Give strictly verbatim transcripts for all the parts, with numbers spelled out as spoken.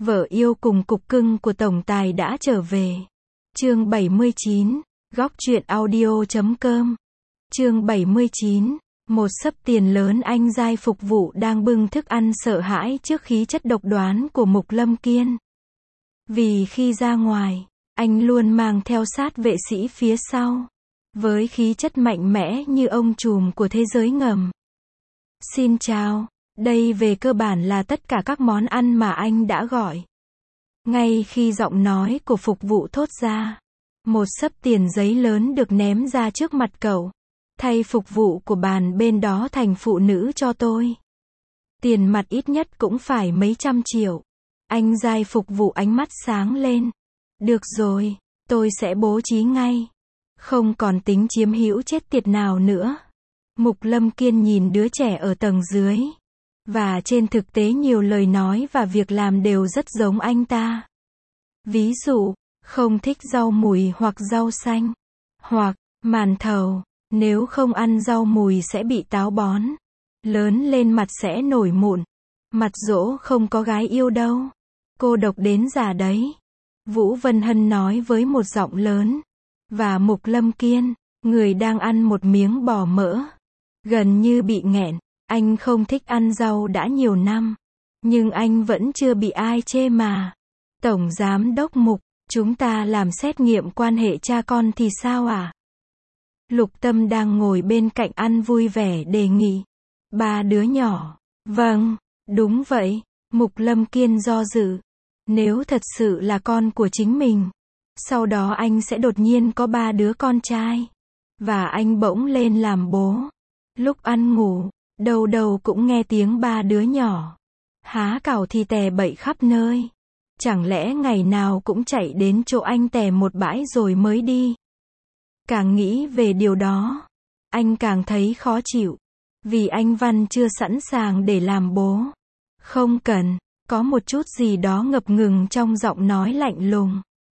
Vợ yêu cùng cục cưng của tổng tài đã trở về. Chương bảy mươi chín, góc truyện audio chấm com. Chương bảy mươi chín, một xấp tiền lớn anh giai phục vụ đang bưng thức ăn sợ hãi trước khí chất độc đoán của Mục Lâm Kiên. Vì khi ra ngoài, anh luôn mang theo sát vệ sĩ phía sau, với khí chất mạnh mẽ như ông trùm của thế giới ngầm. Xin chào, đây về cơ bản là tất cả các món ăn mà anh đã gọi. Ngay khi giọng nói của phục vụ thốt ra, một xấp tiền giấy lớn được ném ra trước mặt cậu. Thay phục vụ của bàn bên đó thành phụ nữ cho tôi. Tiền mặt ít nhất cũng phải mấy trăm triệu. Anh giai phục vụ ánh mắt sáng lên. Được rồi, tôi sẽ bố trí ngay. Không còn tính chiếm hữu chết tiệt nào nữa. Mục Lâm Kiên nhìn đứa trẻ ở tầng dưới. Và trên thực tế nhiều lời nói và việc làm đều rất giống anh ta. Ví dụ, không thích rau mùi hoặc rau xanh. Hoặc, màn thầu. Nếu không ăn rau mùi sẽ bị táo bón. Lớn lên mặt sẽ nổi mụn. Mặt dỗ không có gái yêu đâu. Cô độc đến già đấy. Vũ Vân Hân nói với một giọng lớn. Và Mục Lâm Kiên, người đang ăn một miếng bò mỡ. Gần như bị nghẹn. Anh không thích ăn rau đã nhiều năm. Nhưng anh vẫn chưa bị ai chê mà. Tổng Giám đốc Mục, chúng ta làm xét nghiệm quan hệ cha con thì sao à? Lục Tâm đang ngồi bên cạnh ăn vui vẻ đề nghị. Ba đứa nhỏ. Vâng, đúng vậy. Mục Lâm Kiên do dự. Nếu thật sự là con của chính mình, sau đó anh sẽ đột nhiên có ba đứa con trai. Và anh bỗng lên làm bố. Lúc ăn ngủ, đầu đầu cũng nghe tiếng ba đứa nhỏ. Há cảo thì tè bậy khắp nơi. Chẳng lẽ ngày nào cũng chạy đến chỗ anh tè một bãi rồi mới đi? Càng nghĩ về điều đó, anh càng thấy khó chịu. Vì anh Văn chưa sẵn sàng để làm bố. Không cần, có một chút gì đó ngập ngừng trong giọng nói lạnh lùng.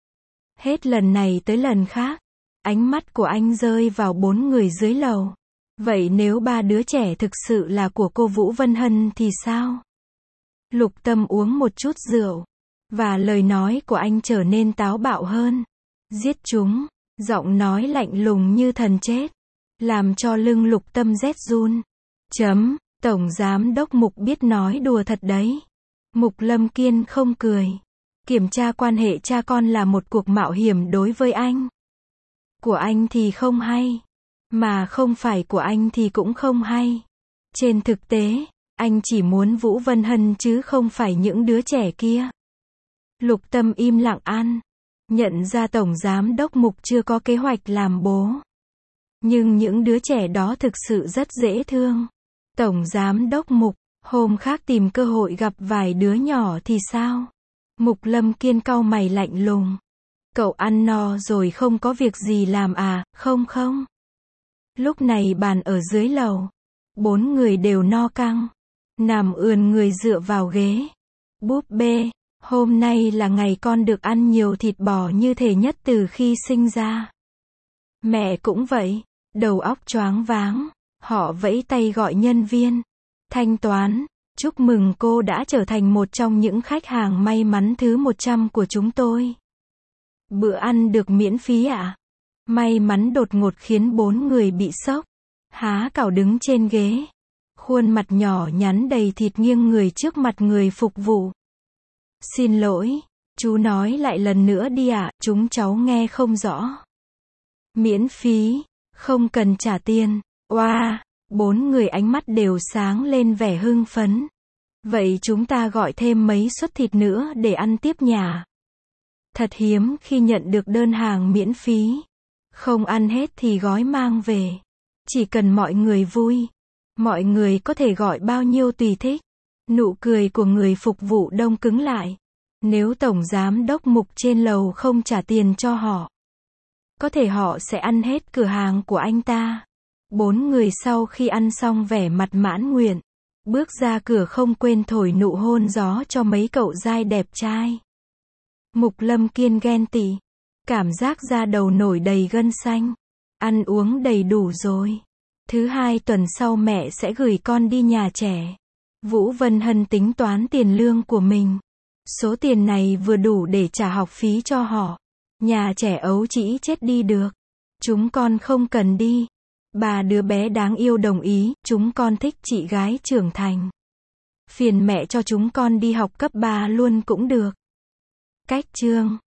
Hết lần này tới lần khác, ánh mắt của anh rơi vào bốn người dưới lầu. Vậy nếu ba đứa trẻ thực sự là của cô Vũ Vân Hân thì sao? Lục Tâm uống một chút rượu. Và lời nói của anh trở nên táo bạo hơn. Giết chúng. Giọng nói lạnh lùng như thần chết. Làm cho lưng Lục Tâm rét run. Chấm, Tổng Giám đốc Mục biết nói đùa thật đấy. Mục Lâm Kiên không cười. Kiểm tra quan hệ cha con là một cuộc mạo hiểm đối với anh. Của anh thì không hay. Mà không phải của anh thì cũng không hay. Trên thực tế, anh chỉ muốn Vũ Vân Hân chứ không phải những đứa trẻ kia. Lục Tâm im lặng ăn. Nhận ra Tổng Giám đốc Mục chưa có kế hoạch làm bố. Nhưng những đứa trẻ đó thực sự rất dễ thương. Tổng Giám đốc Mục, hôm khác tìm cơ hội gặp vài đứa nhỏ thì sao? Mục Lâm Kiên cau mày lạnh lùng. Cậu ăn no rồi không có việc gì làm à, không không? Lúc này bàn ở dưới lầu. Bốn người đều no căng. Nằm ườn người dựa vào ghế. Búp bê. Hôm nay là ngày con được ăn nhiều thịt bò như thể nhất từ khi sinh ra. Mẹ cũng vậy, đầu óc choáng váng. Họ vẫy tay gọi nhân viên. Thanh toán, chúc mừng cô đã trở thành một trong những khách hàng may mắn thứ một trăm của chúng tôi. Bữa ăn được miễn phí ạ? À? May mắn đột ngột khiến bốn người bị sốc. Há cảo đứng trên ghế. Khuôn mặt nhỏ nhắn đầy thịt nghiêng người trước mặt người phục vụ. Xin lỗi, chú nói lại lần nữa đi ạ, à, chúng cháu nghe không rõ. Miễn phí, không cần trả tiền. Oa, wow, bốn người ánh mắt đều sáng lên vẻ hưng phấn. Vậy chúng ta gọi thêm mấy suất thịt nữa để ăn tiếp nhà. Thật hiếm khi nhận được đơn hàng miễn phí. Không ăn hết thì gói mang về. Chỉ cần mọi người vui. Mọi người có thể gọi bao nhiêu tùy thích. Nụ cười của người phục vụ đông cứng lại. Nếu Tổng Giám đốc Mục trên lầu không trả tiền cho họ, có thể họ sẽ ăn hết cửa hàng của anh ta. Bốn người sau khi ăn xong vẻ mặt mãn nguyện. Bước ra cửa không quên thổi nụ hôn gió cho mấy cậu giai đẹp trai. Mục Lâm Kiên ghen tị. Cảm giác da đầu nổi đầy gân xanh. Ăn uống đầy đủ rồi. Thứ hai tuần sau mẹ sẽ gửi con đi nhà trẻ. Vũ Vân Hân tính toán tiền lương của mình. Số tiền này vừa đủ để trả học phí cho họ. Nhà trẻ ấu trĩ chết đi được. Chúng con không cần đi. Ba đứa bé đáng yêu đồng ý, chúng con thích chị gái trưởng thành. Phiền mẹ cho chúng con đi học cấp ba luôn cũng được. Cách chương